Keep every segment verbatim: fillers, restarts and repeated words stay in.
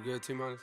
good, T-Minus?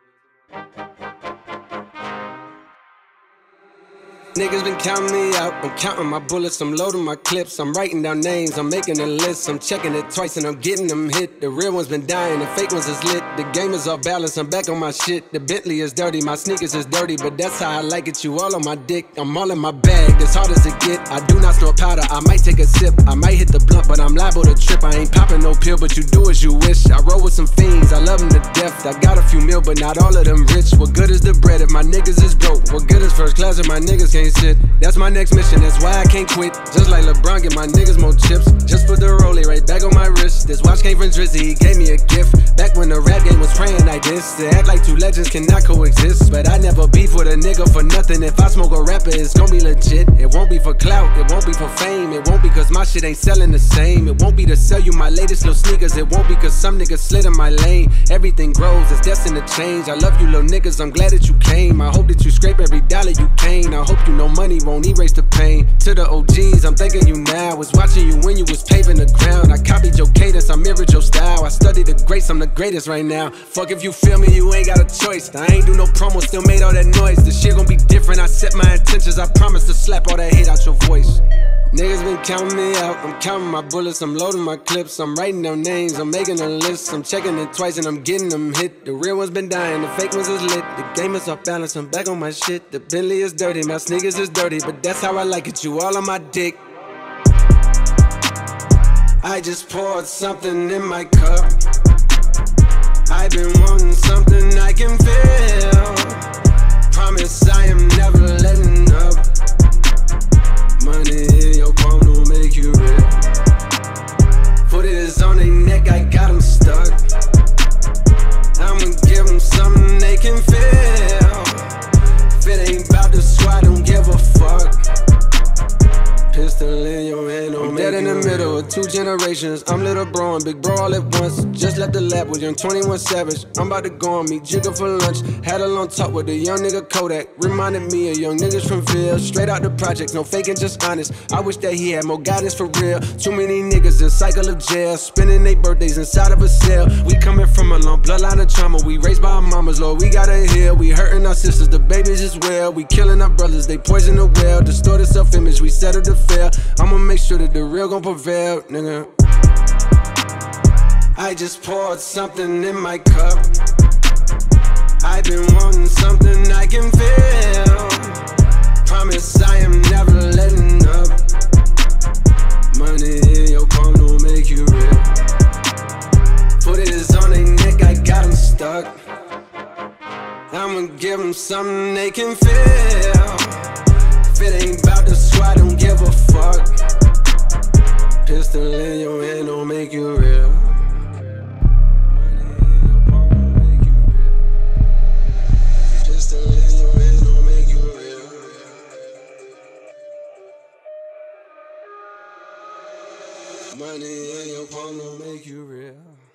Niggas been counting me out, I'm counting my bullets, I'm loading my clips, I'm writing down names, I'm making a list, I'm checking it twice and I'm getting them hit. The real ones been dying, the fake ones is lit, the game is off balance, I'm back on my shit. The Bentley is dirty, my sneakers is dirty, but that's how I like it, you all on my dick. I'm all in my bag, as hard as it get, I do not snort powder, I might take a sip, I might hit the blunt, but I'm liable to trip. I ain't popping no pill, but you do as you wish. I roll with some fiends, I love them to death, I got a few mil, but not all of them rich. What good is the bread if my niggas is broke? What good is first class if my niggas can't sit? That's my next mission, that's why I can't quit. Just like LeBron, get my niggas more chips. Just put the rollie right back on my wrist. This watch came from Drizzy, he gave me a gift. Back when the rap game was praying like this. To act like two legends cannot coexist. But I never beef with a nigga for nothing. If I smoke a rapper, it's gon' be legit. It won't be for clout, it won't be for fame. It won't be cause my shit ain't selling the same. It won't be to sell you my latest little sneakers. It won't be cause some niggas slid in my lane. Everything grows, it's destined to change. I love you little niggas, I'm glad that you came. I hope that you scrape every dollar you can. I hope you know money won't erase the pain. To the O Gs, I'm thanking you now. Was watching you when you was paving the ground. I copied your cadence, I mirrored your style. I studied the greats, I'm the greatest right now. Fuck if you feel me, you ain't got a choice. I ain't do no promo, still made all that noise. The shit gon' be different, I set my intentions. I promise to slap all that hate out your voice. Niggas been counting me out, I'm counting my bullets, I'm loading my clips, I'm writing down names, I'm making a list, I'm checking it twice and I'm getting them hit. The real ones been dying, the fake ones is lit, the game is off balance, I'm back on my shit. The Bentley is dirty, my sneakers is dirty, but that's how I like it, you all on my dick. I just poured something in my cup, I've been wanting something I can feel. Promise I am never letting up. Money in your palm don't make you real. Foot is on their neck, I got them stuck. I'ma give them something they can feel. If it ain't about the squad, don't give a fuck. Pistol in your hand, I'm dead in the middle of two generations. I'm little bro and big bro all at once. Just left the lab with young twenty-one Savage. I'm about to go on meet Jigga for lunch. Had a long talk with a young nigga Kodak. Reminded me of young niggas from Ville. Straight out the projects, no faking, just honest. I wish that he had more guidance for real. Too many niggas in cycle of jail, spending their birthdays inside of a cell. We coming from a long bloodline of trauma. We raised by our mamas, Lord, we gotta heal. We hurting our sisters, the babies as well. We killing our brothers, they poison the well. Distorted self-image, we settle to fail. I'ma make sure that the real gon' prevail, nigga. I just poured something in my cup, I've been wanting something I can feel. Promise I am never letting up. Money in your palm don't make you real. Foot is on their neck, I got them stuck. I'ma give them something they can feel. If it ain't about the squad, don't give a fuck. Pistol in your hand don't make you real. Money in your palm don't make you real. Pistol in your hand don't make you real. Money in your palm don't make you real.